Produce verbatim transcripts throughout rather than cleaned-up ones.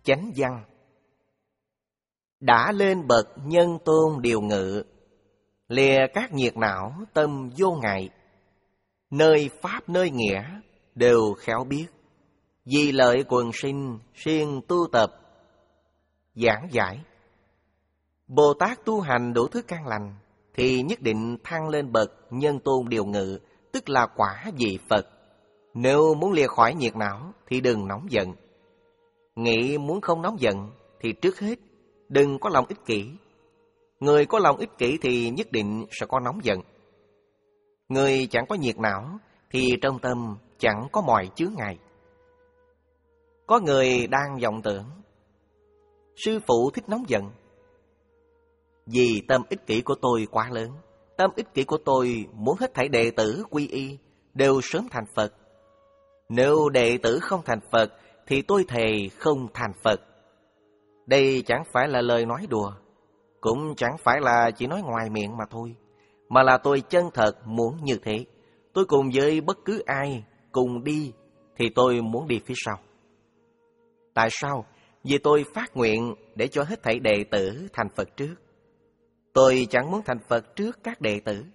Chánh văn. Đã lên bậc nhân tôn điều ngự, lìa các nhiệt não tâm vô ngại. Nơi pháp nơi nghĩa đều khéo biết, vì lợi quần sinh siêng tu tập. Giảng giải. Bồ Tát tu hành đủ thứ căn lành thì nhất định thăng lên bậc nhân tôn điều ngự, tức là quả vị Phật. Nếu muốn lìa khỏi nhiệt não thì đừng nóng giận. Nghĩ muốn không nóng giận thì trước hết đừng có lòng ích kỷ. Người có lòng ích kỷ thì nhất định sẽ có nóng giận. Người chẳng có nhiệt não thì trong tâm chẳng có mọi chướng ngại. Có người đang vọng tưởng, sư phụ thích nóng giận. Vì tâm ích kỷ của tôi quá lớn, tâm ích kỷ của tôi muốn hết thảy đệ tử quy y đều sớm thành Phật. Nếu đệ tử không thành Phật thì tôi thề không thành Phật. Đây chẳng phải là lời nói đùa, cũng chẳng phải là chỉ nói ngoài miệng mà thôi, mà là tôi chân thật muốn như thế. Tôi cùng với bất cứ ai cùng đi thì tôi muốn đi phía sau. Tại sao? Vì tôi phát nguyện để cho hết thảy đệ tử thành Phật trước. Tôi chẳng muốn thành Phật trước các đệ tử.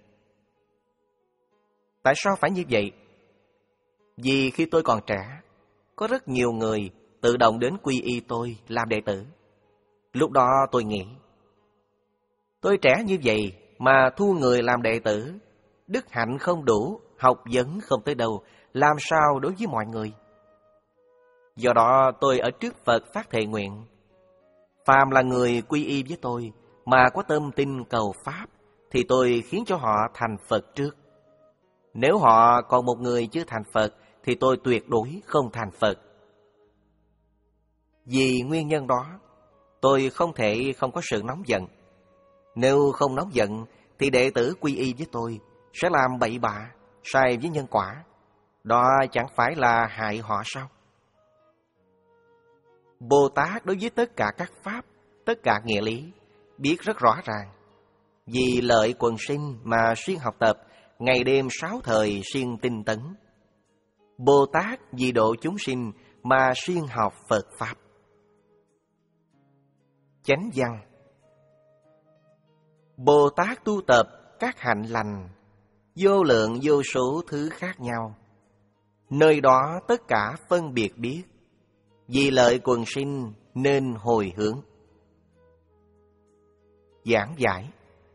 Tại sao phải như vậy? Vì khi tôi còn trẻ, có rất nhiều người tự động đến quy y tôi làm đệ tử. Lúc đó tôi nghĩ, tôi trẻ như vậy mà thu người làm đệ tử, đức hạnh không đủ, học vấn không tới đâu, làm sao đối với mọi người? Do đó tôi ở trước Phật phát thệ nguyện, phàm là người quy y với tôi mà có tâm tin cầu Pháp thì tôi khiến cho họ thành Phật trước. Nếu họ còn một người chưa thành Phật thì tôi tuyệt đối không thành Phật. Vì nguyên nhân đó, tôi không thể không có sự nóng giận. Nếu không nóng giận thì đệ tử quy y với tôi sẽ làm bậy bạ, sai với nhân quả. Đó chẳng phải là hại họ sao? Bồ Tát đối với tất cả các pháp, tất cả nghĩa lý biết rất rõ ràng. Vì lợi quần sinh mà siêng học tập, ngày đêm sáu thời siêng tinh tấn. Bồ Tát vì độ chúng sinh mà siêng học Phật Pháp. Chánh văn. Bồ Tát tu tập các hạnh lành, vô lượng vô số thứ khác nhau. Nơi đó tất cả phân biệt biết, vì lợi quần sinh nên hồi hướng. Giảng giải.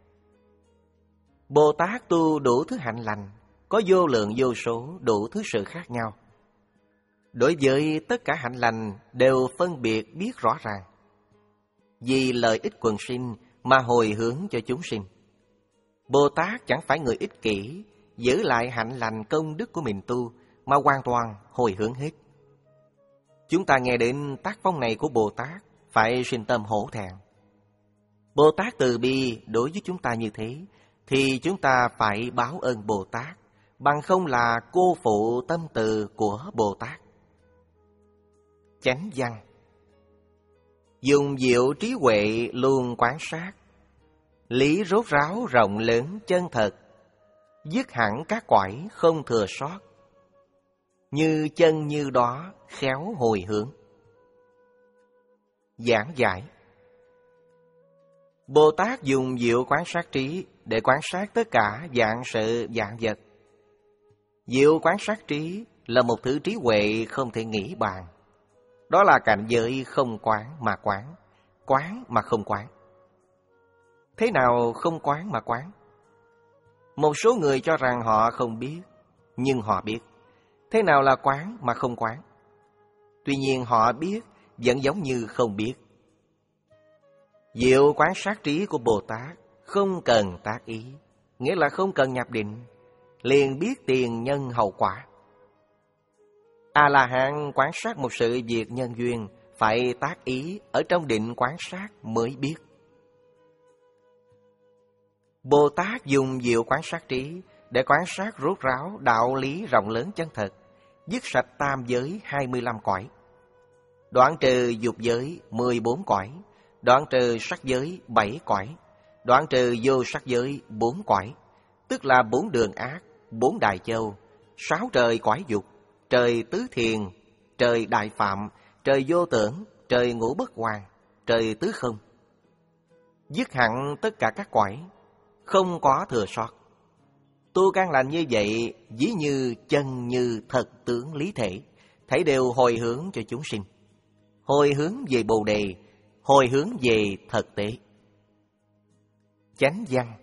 Bồ Tát tu đủ thứ hạnh lành, có vô lượng vô số đủ thứ sự khác nhau. Đối với tất cả hạnh lành đều phân biệt biết rõ ràng, vì lợi ích quần sinh mà hồi hướng cho chúng sinh. Bồ Tát chẳng phải người ích kỷ, giữ lại hạnh lành công đức của mình tu, mà hoàn toàn hồi hướng hết. Chúng ta nghe đến tác phong này của Bồ Tát, phải sinh tâm hổ thẹn. Bồ Tát từ bi đối với chúng ta như thế, thì chúng ta phải báo ơn Bồ Tát, bằng không là cô phụ tâm từ của Bồ Tát. Chánh văn. Dùng diệu trí huệ luôn quán sát, lý rốt ráo rộng lớn chân thật, dứt hẳn các cõi không thừa sót, như chân như đó khéo hồi hướng. Giảng giải. Bồ Tát dùng diệu quán sát trí để quan sát tất cả vạn sự vạn vật. Diệu quán sát trí là một thứ trí huệ không thể nghĩ bàn. Đó là cảnh giới không quán mà quán, quán mà không quán. Thế nào không quán mà quán? Một số người cho rằng họ không biết, nhưng họ biết. Thế nào là quán mà không quán? Tuy nhiên họ biết vẫn giống như không biết. Diệu quán sát trí của Bồ Tát không cần tác ý, nghĩa là không cần nhập định, liền biết tiền nhân hậu quả. A-la-hán quan sát một sự việc nhân duyên, phải tác ý ở trong định quan sát mới biết. Bồ Tát dùng diệu quan sát trí để quan sát rốt ráo đạo lý rộng lớn chân thật, dứt sạch tam giới hai mươi lăm cõi, đoạn trừ dục giới mười bốn cõi, đoạn trừ sắc giới bảy cõi, đoạn trừ vô sắc giới bốn cõi, tức là bốn đường ác, bốn đại châu, sáu trời cõi dục, trời tứ thiền, trời đại phạm, trời vô tưởng, trời ngũ bất hoàn, trời tứ không. Dứt hẳn tất cả các cõi, không có thừa sót. Tu căn lành như vậy, ví như chân như thật tướng lý thể, thảy đều hồi hướng cho chúng sinh. Hồi hướng về Bồ Đề, hồi hướng về thực tế. Chánh văn.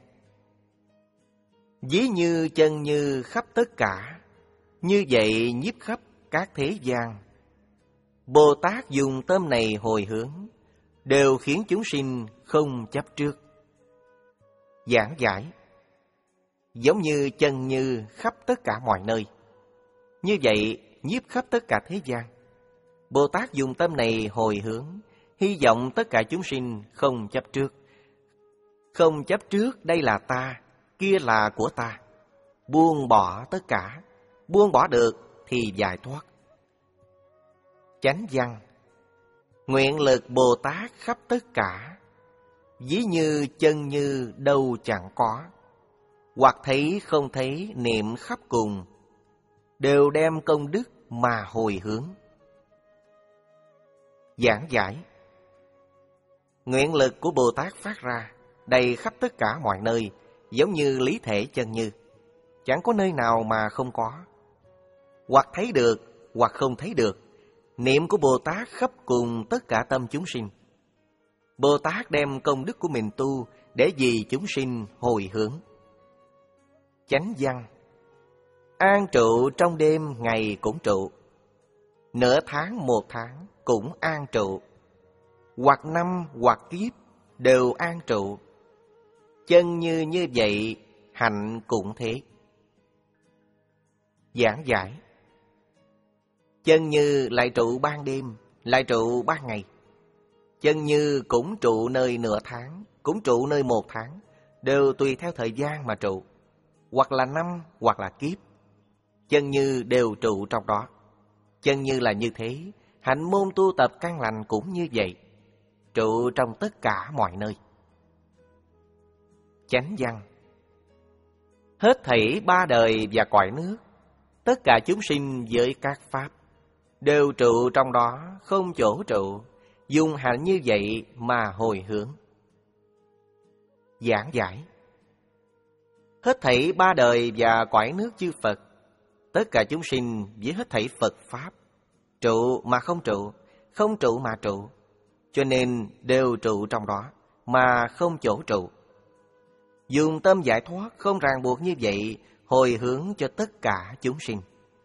Ví như chân như khắp tất cả, như vậy nhiếp khắp các thế gian. Bồ Tát dùng tâm này hồi hướng, đều khiến chúng sinh không chấp trước. Giảng giải. Giống như chân như khắp tất cả mọi nơi, như vậy nhiếp khắp tất cả thế gian. Bồ Tát dùng tâm này hồi hướng, hy vọng tất cả chúng sinh không chấp trước. Không chấp trước đây là ta, kia là của ta. Buông bỏ tất cả, buông bỏ được thì giải thoát. Chánh văn. Nguyện lực Bồ Tát khắp tất cả, ví như chân như đâu chẳng có. Hoặc thấy không thấy niệm khắp cùng, đều đem công đức mà hồi hướng. Giảng giải. Nguyện lực của Bồ Tát phát ra đầy khắp tất cả mọi nơi, giống như lý thể chân như, chẳng có nơi nào mà không có. Hoặc thấy được, hoặc không thấy được, niệm của Bồ Tát khắp cùng tất cả tâm chúng sinh. Bồ Tát đem công đức của mình tu để vì chúng sinh hồi hướng. Chánh văn. An trụ trong đêm ngày cũng trụ, nửa tháng một tháng cũng an trụ, hoặc năm hoặc kiếp đều an trụ. Chân như như vậy, hạnh cũng thế. Giảng giải. Chân như lại trụ ban đêm, lại trụ ban ngày. Chân như cũng trụ nơi nửa tháng, cũng trụ nơi một tháng, đều tùy theo thời gian mà trụ, hoặc là năm, hoặc là kiếp. Chân như đều trụ trong đó. Chân như là như thế, hạnh môn tu tập căn lành cũng như vậy, trụ trong tất cả mọi nơi. Chánh văn. Hết thảy ba đời và cõi nước, tất cả chúng sinh với các pháp, đều trụ trong đó, không chỗ trụ, dùng hạnh như vậy mà hồi hướng. Giảng giải. Hết thảy ba đời và cõi nước chư Phật, tất cả chúng sinh với hết thảy Phật Pháp, trụ mà không trụ, không trụ mà trụ, cho nên đều trụ trong đó, mà không chỗ trụ. Dùng tâm giải thoát không ràng buộc như vậy, hồi hướng cho tất cả chúng sinh.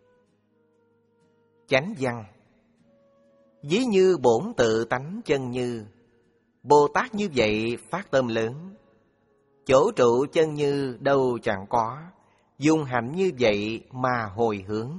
Chánh văn. Ví như bổn tự tánh chân như, Bồ Tát như vậy phát tâm lớn, chỗ trụ chân như đâu chẳng có, dùng hạnh như vậy mà hồi hướng.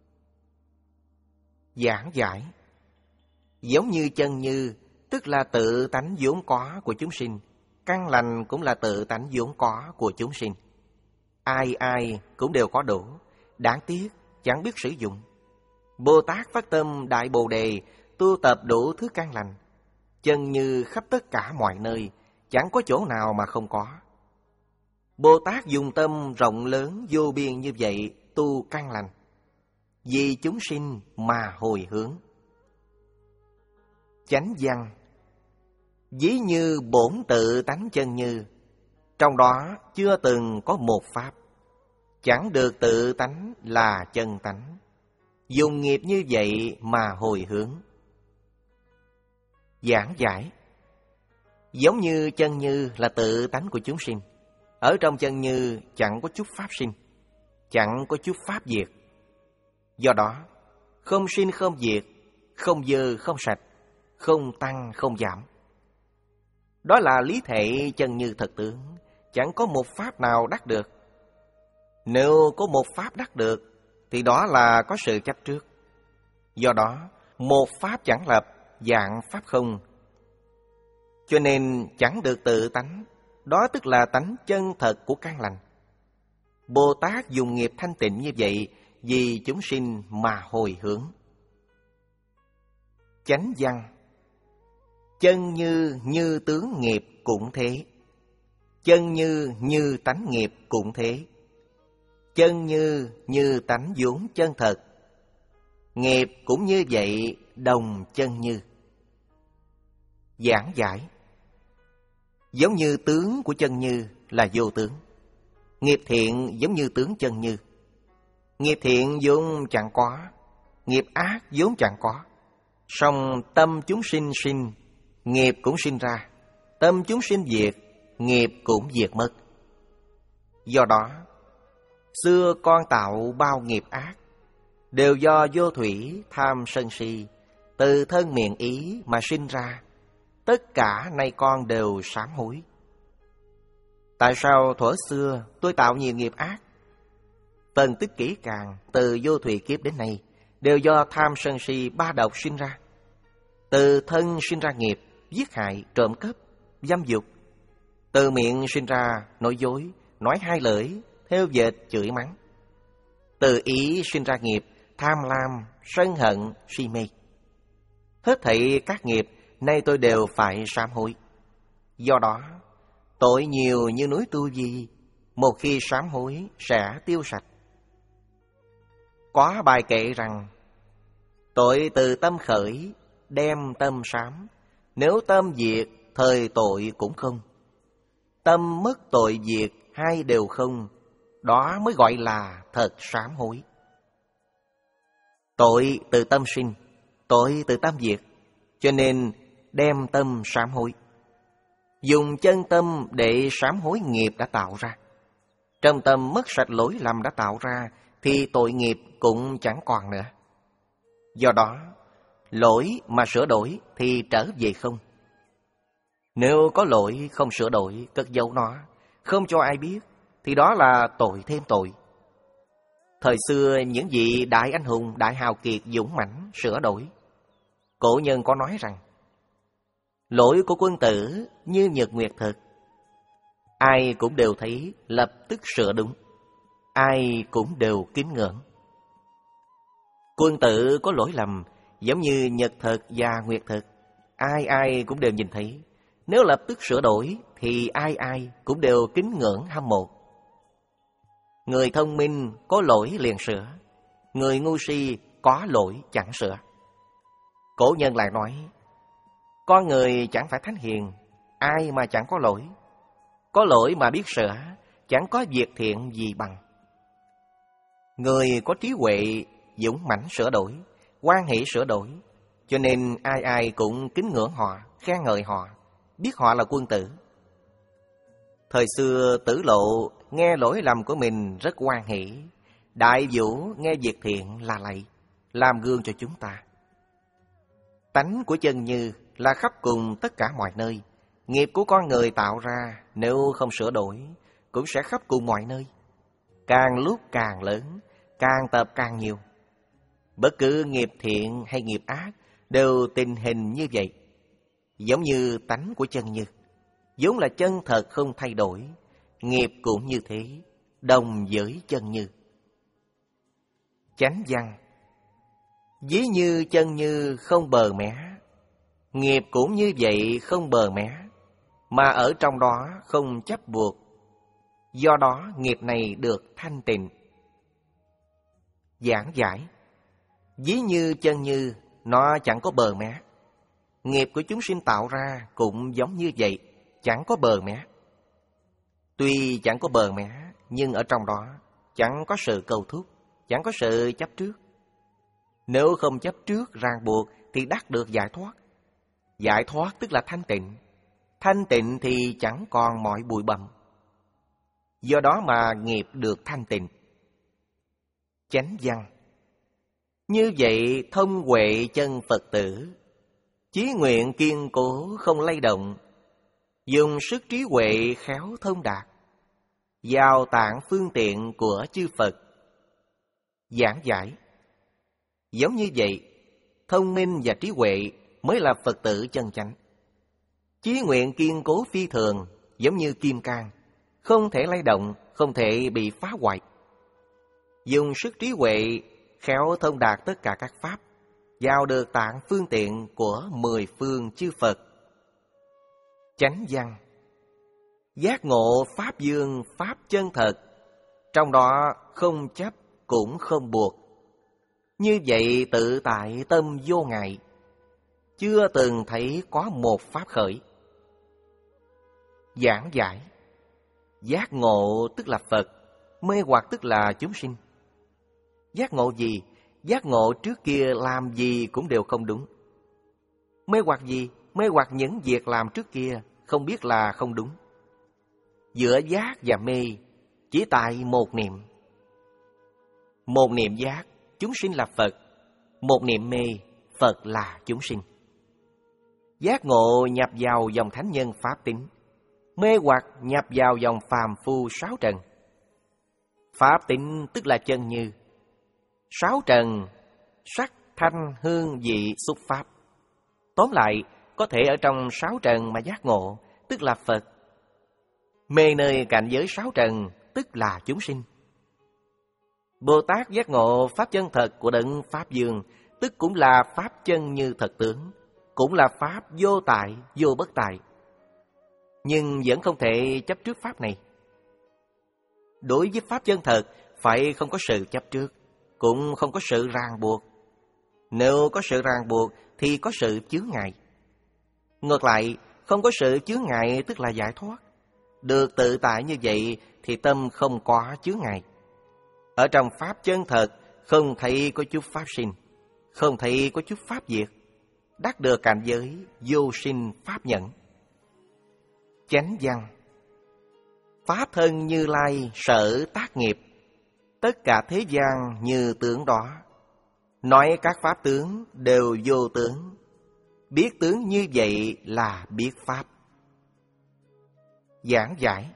Giảng giải. Giống như chân như, tức là tự tánh vốn có của chúng sinh, căn lành cũng là tự tánh vốn có của chúng sinh. Ai ai cũng đều có đủ, đáng tiếc chẳng biết sử dụng. Bồ Tát phát tâm Đại Bồ Đề, tu tập đủ thứ căn lành, chân như khắp tất cả mọi nơi, chẳng có chỗ nào mà không có. Bồ Tát dùng tâm rộng lớn vô biên như vậy tu căn lành, vì chúng sinh mà hồi hướng. Chánh văn. Ví như bổn tự tánh chân như, trong đó chưa từng có một pháp, chẳng được tự tánh là chân tánh, dùng nghiệp như vậy mà hồi hướng. Giảng giải. Giống như chân như là tự tánh của chúng sinh, ở trong chân như chẳng có chút pháp sinh, chẳng có chút pháp diệt. Do đó, không sinh không diệt, không dơ không sạch, không tăng không giảm. Đó là lý thể chân như thật tướng, chẳng có một pháp nào đắc được. Nếu có một pháp đắc được, thì đó là có sự chấp trước. Do đó, một pháp chẳng lập, dạng pháp không, cho nên chẳng được tự tánh. Đó tức là tánh chân thật của căn lành. Bồ Tát dùng nghiệp thanh tịnh như vậy vì chúng sinh mà hồi hướng. Chánh văn. Chân như như tướng nghiệp cũng thế, chân như như tánh nghiệp cũng thế. Chân như như tánh vốn chân thật, nghiệp cũng như vậy đồng chân như. Giảng giải. Giống như tướng của chân như là vô tướng. Nghiệp thiện giống như tướng chân như. Nghiệp thiện vốn chẳng có, nghiệp ác vốn chẳng có. Song tâm chúng sinh sinh, nghiệp cũng sinh ra. Tâm chúng sinh diệt, nghiệp cũng diệt mất. Do đó, xưa con tạo bao nghiệp ác, đều do vô thủy tham sân si, từ thân miệng ý mà sinh ra. Tất cả nay con đều sám hối. Tại sao thuở xưa tôi tạo nhiều nghiệp ác? Phân tích kỹ càng, từ vô thủy kiếp đến nay, đều do tham sân si ba độc sinh ra. Từ thân sinh ra nghiệp, giết hại, trộm cắp, dâm dục. Từ miệng sinh ra nói dối, nói hai lời, theo dệt, chửi mắng. Từ ý sinh ra nghiệp, tham lam, sân hận, si mê. Hết thảy các nghiệp, nay tôi đều phải sám hối. Do đó, tội nhiều như núi Tu Di, một khi sám hối sẽ tiêu sạch. Có bài kệ rằng, tội từ tâm khởi, đem tâm sám. Nếu tâm diệt, thời tội cũng không. Tâm mất tội diệt, hai đều không. Đó mới gọi là thật sám hối. Tội từ tâm sinh, tội từ tâm diệt. Cho nên đem tâm sám hối. Dùng chân tâm để sám hối nghiệp đã tạo ra. Trong tâm mất sạch lỗi lầm đã tạo ra, thì tội nghiệp cũng chẳng còn nữa. Do đó, lỗi mà sửa đổi thì trở về không. Nếu có lỗi không sửa đổi, cất giấu nó, không cho ai biết, thì đó là tội thêm tội. Thời xưa những vị đại anh hùng, đại hào kiệt dũng mãnh sửa đổi. Cổ nhân có nói rằng, lỗi của quân tử như nhật nguyệt thực. Ai cũng đều thấy lập tức sửa đúng. Ai cũng đều kính ngưỡng. Quân tử có lỗi lầm giống như nhật thực và nguyệt thực. Ai ai cũng đều nhìn thấy. Nếu lập tức sửa đổi thì ai ai cũng đều kính ngưỡng hâm mộ. Người thông minh có lỗi liền sửa. Người ngu si có lỗi chẳng sửa. Cổ nhân lại nói, con người chẳng phải thánh hiền, ai mà chẳng có lỗi. Có lỗi mà biết sửa, chẳng có việc thiện gì bằng. Người có trí huệ, dũng mãnh sửa đổi, hoan hỷ sửa đổi. Cho nên ai ai cũng kính ngưỡng họ, khen ngợi họ, biết họ là quân tử. Thời xưa Tử Lộ nghe lỗi lầm của mình rất hoan hỷ. Đại Vũ nghe việc thiện là lạy, làm gương cho chúng ta. Tánh của chân như là khắp cùng tất cả mọi nơi. Nghiệp của con người tạo ra nếu không sửa đổi cũng sẽ khắp cùng mọi nơi. Càng lúc càng lớn, càng tập càng nhiều. Bất cứ nghiệp thiện hay nghiệp ác đều tình hình như vậy. Giống như tánh của chân như, vốn là chân thật không thay đổi. Nghiệp cũng như thế, đồng với chân như. Chánh văn. Ví như chân như không bờ mé, nghiệp cũng như vậy không bờ mé, mà ở trong đó không chấp buộc. Do đó nghiệp này được thanh tịnh. Giảng giải. Ví như chân như, nó chẳng có bờ mé. Nghiệp của chúng sinh tạo ra cũng giống như vậy, chẳng có bờ mé. Tuy chẳng có bờ mé, nhưng ở trong đó chẳng có sự cầu thúc, chẳng có sự chấp trước. Nếu không chấp trước ràng buộc thì đắc được giải thoát. Giải thoát tức là thanh tịnh. Thanh tịnh thì chẳng còn mọi bụi bặm. Do đó mà nghiệp được thanh tịnh. Chánh văn. Như vậy thông huệ chân Phật tử, chí nguyện kiên cố không lay động, dùng sức trí huệ khéo thông đạt, giao tạng phương tiện của chư Phật. Giảng giải. Giống như vậy, thông minh và trí huệ mới là Phật tử chân chánh. Chí nguyện kiên cố phi thường, giống như kim cang, không thể lay động, không thể bị phá hoại. Dùng sức trí huệ khéo thông đạt tất cả các pháp, giao được tạng phương tiện của mười phương chư Phật. Chánh văn. Giác ngộ pháp dương, pháp chân thật, trong đó không chấp cũng không buộc. Như vậy tự tại tâm vô ngại. chưa từng thấy có một pháp khởi. Giảng giải. Giác ngộ tức là Phật, mê hoặc tức là chúng sinh. Giác ngộ gì? Giác ngộ trước kia làm gì cũng đều không đúng. Mê hoặc gì? Mê hoặc những việc làm trước kia không biết là không đúng. Giữa giác và mê chỉ tại một niệm. Một niệm giác, chúng sinh là Phật. Một niệm mê, Phật là chúng sinh. Giác ngộ nhập vào dòng thánh nhân pháp tính, mê hoặc nhập vào dòng phàm phu sáu trần. Pháp tính tức là chân như. Sáu trần, sắc, thanh, hương, vị, xúc pháp. Tóm lại, có thể ở trong sáu trần mà giác ngộ, tức là Phật. Mê nơi cảnh giới sáu trần, tức là chúng sinh. Bồ Tát giác ngộ pháp chân thật của đấng Pháp Dương, tức cũng là pháp chân như thật tướng, cũng là pháp vô tại, vô bất tại. Nhưng vẫn không thể chấp trước pháp này. Đối với pháp chân thật, phải không có sự chấp trước, cũng không có sự ràng buộc. Nếu có sự ràng buộc thì có sự chướng ngại. Ngược lại, không có sự chướng ngại tức là giải thoát. Được tự tại như vậy thì tâm không có chướng ngại. Ở trong pháp chân thật, không thấy có chút pháp sinh, không thấy có chút pháp diệt, đắc được cảnh giới vô sinh pháp nhẫn. Chánh văn. Pháp thân Như Lai sở tác nghiệp, tất cả thế gian như tướng đó. Nói các pháp tướng đều vô tướng, biết tướng như vậy là biết pháp. Giảng giải.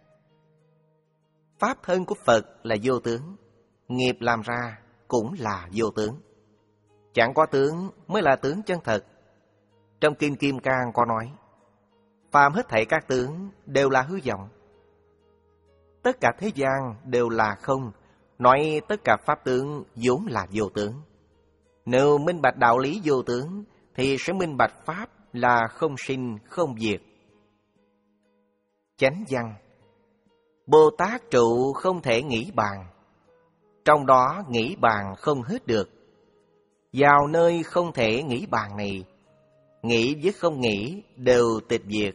Pháp thân của Phật là vô tướng, nghiệp làm ra cũng là vô tướng. Chẳng có tướng mới là tướng chân thật. Trong Kinh Kim Cang có nói, phàm hết thảy các tướng đều là hư vọng. Tất cả thế gian đều là không, nói tất cả pháp tướng vốn là vô tướng. Nếu minh bạch đạo lý vô tướng, thì sẽ minh bạch pháp là không sinh không diệt. Chánh văn. Bồ Tát trụ không thể nghĩ bàn, trong đó nghĩ bàn không hết được. Vào nơi không thể nghĩ bàn này, nghĩ với không nghĩ đều tịch diệt.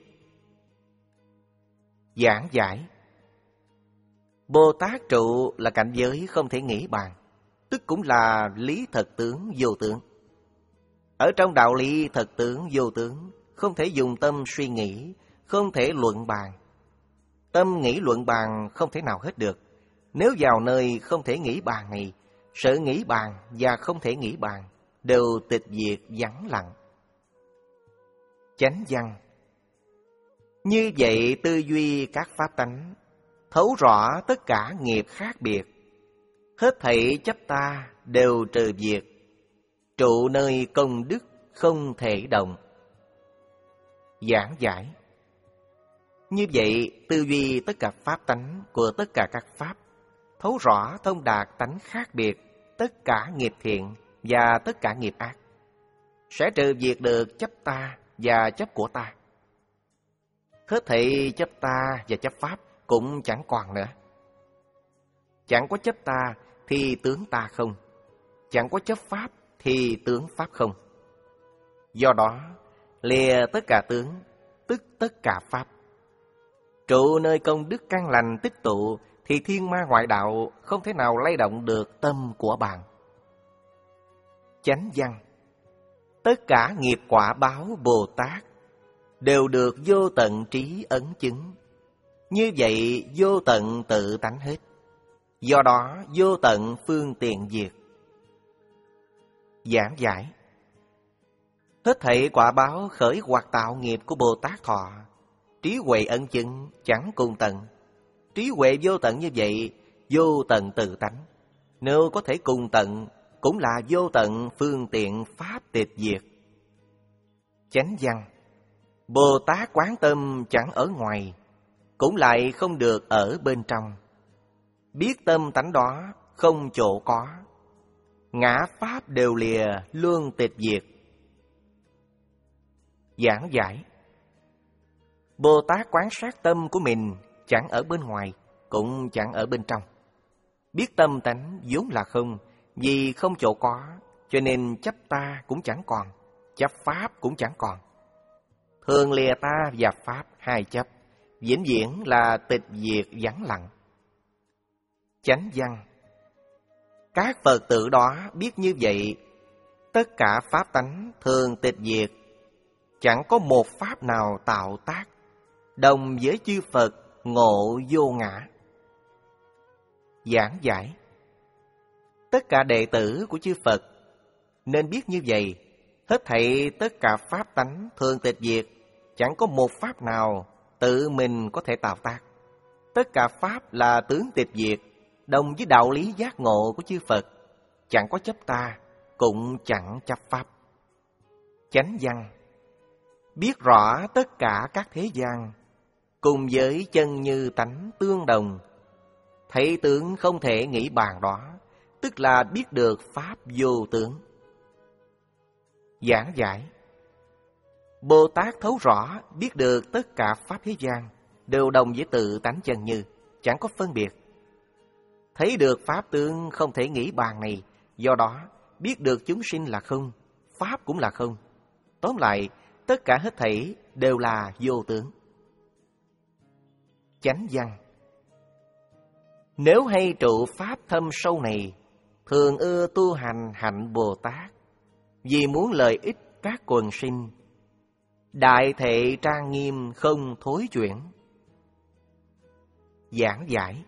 Giảng giải. Bồ Tát trụ là cảnh giới không thể nghĩ bàn, tức cũng là lý thật tướng vô tướng. Ở trong đạo lý thật tướng vô tướng, không thể dùng tâm suy nghĩ, không thể luận bàn. Tâm nghĩ luận bàn không thể nào hết được. Nếu vào nơi không thể nghĩ bàn này, sự nghĩ bàn và không thể nghĩ bàn đều tịch diệt vắng lặng. Chánh văn. Như vậy tư duy các pháp tánh, thấu rõ tất cả nghiệp khác biệt. Hết thảy chấp ta đều trừ diệt, trụ nơi công đức không thể động. Giảng giải. Như vậy tư duy tất cả pháp tánh của tất cả các pháp, thấu rõ thông đạt tánh khác biệt, tất cả nghiệp thiện và tất cả nghiệp ác, sẽ trừ diệt được chấp ta và chấp của ta. Hết thảy chấp ta và chấp pháp cũng chẳng còn nữa. Chẳng có chấp ta thì tướng ta không, chẳng có chấp pháp thì tướng pháp không. Do đó, lìa tất cả tướng, tức tất cả pháp. Trụ nơi công đức căn lành tích tụ, thì thiên ma ngoại đạo không thể nào lay động được tâm của bạn. Chánh văn. Tất cả nghiệp quả báo Bồ Tát đều được vô tận trí ấn chứng. Như vậy vô tận tự tánh hết, do đó vô tận phương tiện diệt. Giảng giải. Hết thảy quả báo khởi hoặc tạo nghiệp của Bồ Tát Thọ, trí huệ ấn chứng chẳng cùng tận. Trí huệ vô tận như vậy, vô tận tự tánh, nếu có thể cùng tận, cũng là vô tận phương tiện pháp tịch diệt. Chánh văn. Bồ Tát quán tâm chẳng ở ngoài, cũng lại không được ở bên trong. Biết tâm tánh đó không chỗ có, ngã pháp đều lìa luôn tịch diệt. Giảng giải. Bồ Tát quán sát tâm của mình chẳng ở bên ngoài, cũng chẳng ở bên trong. Biết tâm tánh vốn là không, vì không chỗ có, cho nên chấp ta cũng chẳng còn. chấp pháp cũng chẳng còn. Thường lìa ta và pháp hai chấp, vĩnh viễn là tịch diệt vắng lặng. Chánh văn. Các Phật tử đó biết như vậy, tất cả pháp tánh thường tịch diệt, chẳng có một pháp nào tạo tác, đồng với chư Phật ngộ vô ngã. Giảng giải. Tất cả đệ tử của chư Phật nên biết như vậy, hết thảy tất cả pháp tánh thường tịch diệt, chẳng có một pháp nào tự mình có thể tạo tác. Tất cả pháp là tướng tịch diệt, đồng với đạo lý giác ngộ của chư Phật, chẳng có chấp ta, cũng chẳng chấp pháp. Chánh văn. Biết rõ tất cả các thế gian, cùng với chân như tánh tương đồng, thấy tướng không thể nghĩ bàn đó, tức là biết được pháp vô tướng. Giảng giải. Bồ Tát thấu rõ biết được tất cả pháp thế gian đều đồng với tự tánh chân như, chẳng có phân biệt. Thấy được pháp tướng không thể nghĩ bàn này, do đó biết được chúng sinh là không, pháp cũng là không. Tóm lại, tất cả hết thảy đều là vô tướng. Chánh văn. Nếu hay trụ pháp thâm sâu này, thường ưa tu hành hạnh Bồ Tát, vì muốn lợi ích các quần sinh, đại thệ trang nghiêm không thối chuyển. Giảng giải.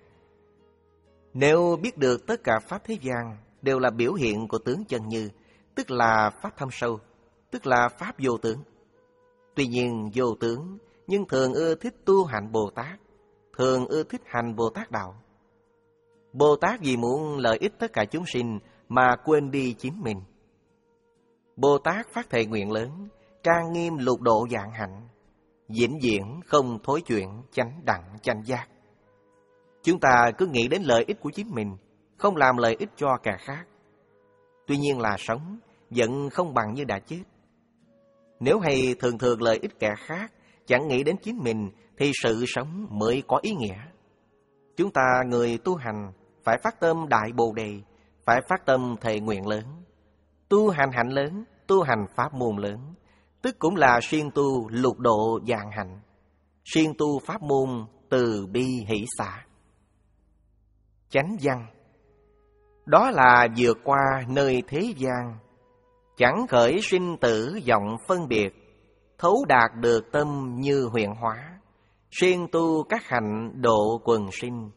Nếu biết được tất cả pháp thế gian đều là biểu hiện của tướng chân như, tức là pháp thâm sâu, tức là pháp vô tướng. Tuy nhiên vô tướng, nhưng thường ưa thích tu hạnh Bồ Tát, thường ưa thích hành Bồ Tát đạo. Bồ Tát vì muốn lợi ích tất cả chúng sinh mà quên đi chính mình. Bồ Tát phát thệ nguyện lớn, trang nghiêm lục độ vạn hạnh, vĩnh viễn không thối chuyển, chánh đẳng chánh giác. Chúng ta cứ nghĩ đến lợi ích của chính mình, không làm lợi ích cho kẻ khác. Tuy nhiên là sống, vẫn không bằng như đã chết. Nếu hay thường thường lợi ích kẻ khác, chẳng nghĩ đến chính mình, thì sự sống mới có ý nghĩa. Chúng ta người tu hành phải phát tâm đại bồ đề, phải phát tâm thệ nguyện lớn, tu hành hạnh lớn, tu hành pháp môn lớn, tức cũng là siêng tu lục độ vạn hạnh, siêng tu pháp môn từ bi hỷ xả. Chánh văn. Đó là vượt qua nơi thế gian, chẳng khởi sinh tử vọng phân biệt, thấu đạt được tâm như huyền hóa, siêng tu các hạnh độ quần sinh.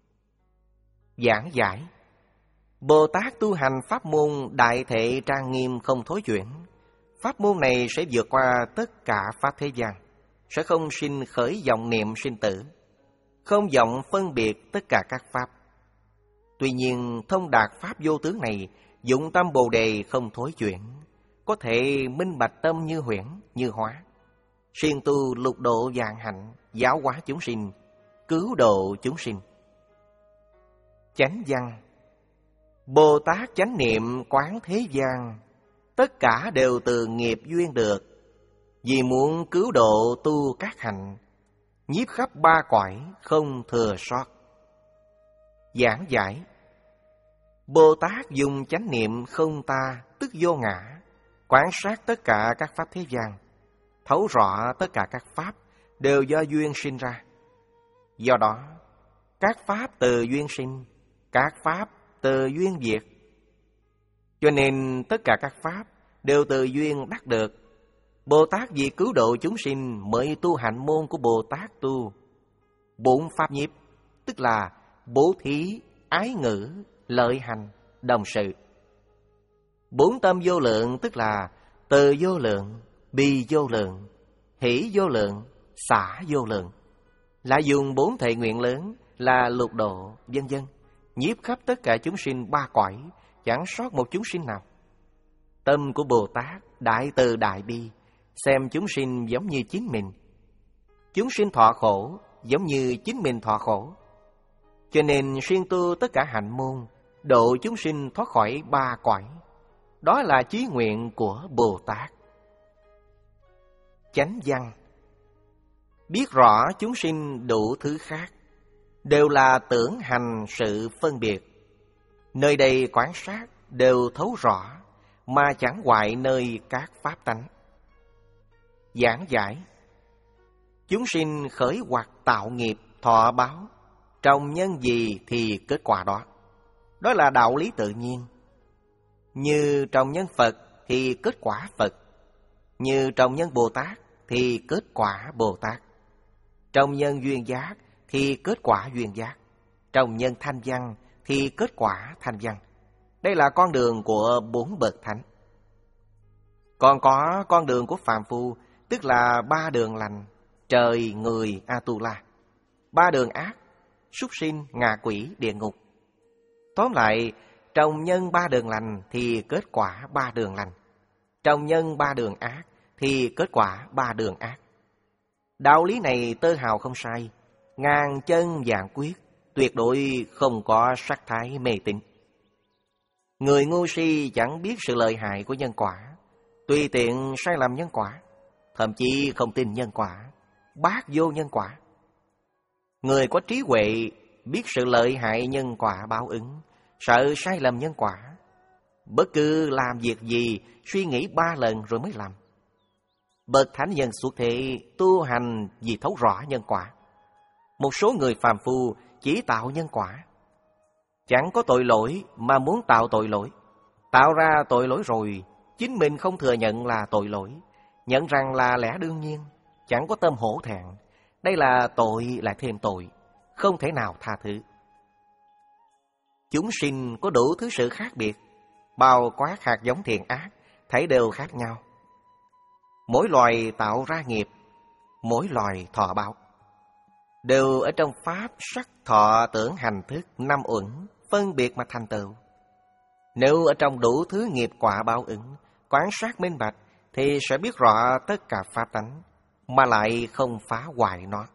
Giảng giải. Bồ Tát tu hành pháp môn đại thệ trang nghiêm không thối chuyển. Pháp môn này sẽ vượt qua tất cả pháp thế gian, sẽ không sinh khởi vọng niệm sinh tử, không vọng phân biệt tất cả các pháp. Tuy nhiên thông đạt pháp vô tướng này, dụng tâm bồ đề không thối chuyển, có thể minh bạch tâm như huyễn, như hóa, siêng tu lục độ vạn hạnh, giáo hóa chúng sinh, cứu độ chúng sinh. Chánh văn. Bồ Tát chánh niệm quán thế gian, tất cả đều từ nghiệp duyên được, vì muốn cứu độ tu các hạnh, nhiếp khắp ba cõi không thừa sót. Giảng giải. Bồ Tát dùng chánh niệm không ta, tức vô ngã, quan sát tất cả các pháp thế gian, thấu rõ tất cả các pháp đều do duyên sinh ra. Do đó, các pháp từ duyên sinh, các pháp từ duyên diệt. Cho nên tất cả các pháp đều từ duyên đắc được. Bồ Tát vì cứu độ chúng sinh mới tu hạnh môn của Bồ Tát tu bốn pháp nhiếp, tức là bố thí, ái ngữ, lợi hành, đồng sự. Bốn tâm vô lượng tức là từ vô lượng, bi vô lượng, hỷ vô lượng, xả vô lượng. Lại dùng bốn thệ nguyện lớn là lục độ, vân vân, nhiếp khắp tất cả chúng sinh ba cõi, chẳng sót một chúng sinh nào. Tâm của Bồ Tát đại từ đại bi, xem chúng sinh giống như chính mình. Chúng sinh thọ khổ giống như chính mình thọ khổ. Cho nên siêng tu tất cả hạnh môn, độ chúng sinh thoát khỏi ba cõi. Đó là chí nguyện của Bồ Tát. Chánh văn. Biết rõ chúng sinh đủ thứ khác, đều là tưởng hành sự phân biệt. Nơi đây quan sát đều thấu rõ, mà chẳng hoại nơi các pháp tánh. Giảng giải: chúng sinh khởi hoặc tạo nghiệp thọ báo, trồng nhân gì thì kết quả đó. Đó là đạo lý tự nhiên. Như trồng nhân Phật thì kết quả Phật, như trồng nhân Bồ Tát thì kết quả Bồ Tát, trồng nhân duyên giác thì kết quả duyên giác, trồng nhân thanh văn thì kết quả thanh văn. Đây là con đường của bốn bậc thánh. Còn có con đường của phàm phu, tức là ba đường lành: trời, người, Atula. Ba đường ác: súc sinh, ngạ quỷ, địa ngục. Tóm lại, trồng nhân ba đường lành thì kết quả ba đường lành, trồng nhân ba đường ác thì kết quả ba đường ác. Đạo lý này tơ hào không sai, ngàn chân vạn quyết, tuyệt đối không có sắc thái mê tín. Người ngu si chẳng biết sự lợi hại của nhân quả, tùy tiện sai lầm nhân quả, thậm chí không tin nhân quả, bác vô nhân quả. Người có trí huệ biết sự lợi hại nhân quả báo ứng, sợ sai lầm nhân quả. Bất cứ làm việc gì suy nghĩ ba lần rồi mới làm. Bậc thánh nhân xuất thế tu hành vì thấu rõ nhân quả. Một số người phàm phu chỉ tạo nhân quả, chẳng có tội lỗi mà muốn tạo tội lỗi. Tạo ra tội lỗi rồi, chính mình không thừa nhận là tội lỗi, nhận rằng là lẽ đương nhiên, chẳng có tâm hổ thẹn. Đây là tội lại thêm tội, không thể nào tha thứ. Chúng sinh có đủ thứ sự khác biệt, bao quát hạt giống thiện ác, thấy đều khác nhau. Mỗi loài tạo ra nghiệp, mỗi loài thọ báo, đều ở trong pháp sắc thọ tưởng hành thức năm uẩn phân biệt mà thành tựu. Nếu ở trong đủ thứ nghiệp quả báo ứng, quán sát minh bạch, thì sẽ biết rõ tất cả pháp tánh, mà lại không phá hoại nó.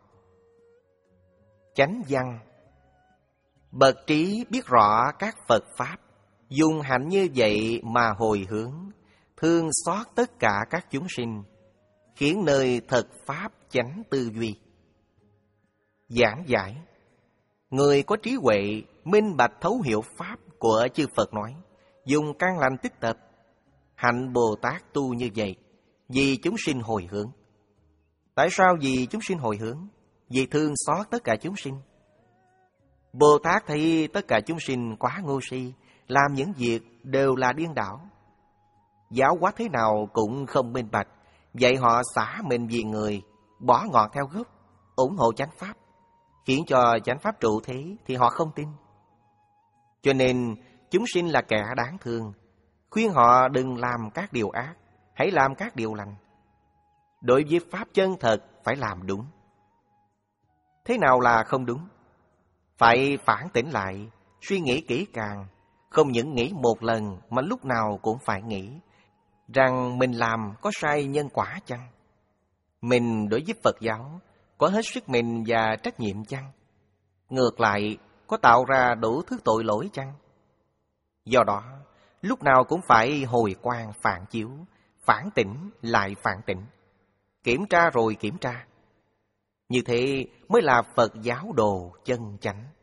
Chánh văn: bậc trí biết rõ các Phật Pháp, dùng hạnh như vậy mà hồi hướng, thương xót tất cả các chúng sinh, khiến nơi thật Pháp chánh tư duy. Giảng giải: người có trí huệ, minh bạch thấu hiểu Pháp của chư Phật nói, dùng căn lành tích tập, hạnh Bồ Tát tu như vậy, vì chúng sinh hồi hướng. Tại sao vì chúng sinh hồi hướng? Vì thương xót tất cả chúng sinh. Bồ Tát thấy tất cả chúng sinh quá ngu si, làm những việc đều là điên đảo. Giáo hóa thế nào cũng không minh bạch, vậy họ xả mình vì người, bỏ ngọt theo gốc, ủng hộ chánh pháp, khiến cho chánh pháp trụ thế thì họ không tin. Cho nên chúng sinh là kẻ đáng thương, khuyên họ đừng làm các điều ác, hãy làm các điều lành. Đối với pháp chân thật phải làm đúng. Thế nào là không đúng? Phải phản tỉnh lại, suy nghĩ kỹ càng, không những nghĩ một lần mà lúc nào cũng phải nghĩ rằng mình làm có sai nhân quả chăng? Mình đối với Phật giáo có hết sức mình và trách nhiệm chăng? Ngược lại, có tạo ra đủ thứ tội lỗi chăng? Do đó, lúc nào cũng phải hồi quang phản chiếu, phản tỉnh lại phản tỉnh, kiểm tra rồi kiểm tra. Như thế mới là Phật giáo đồ chân chánh.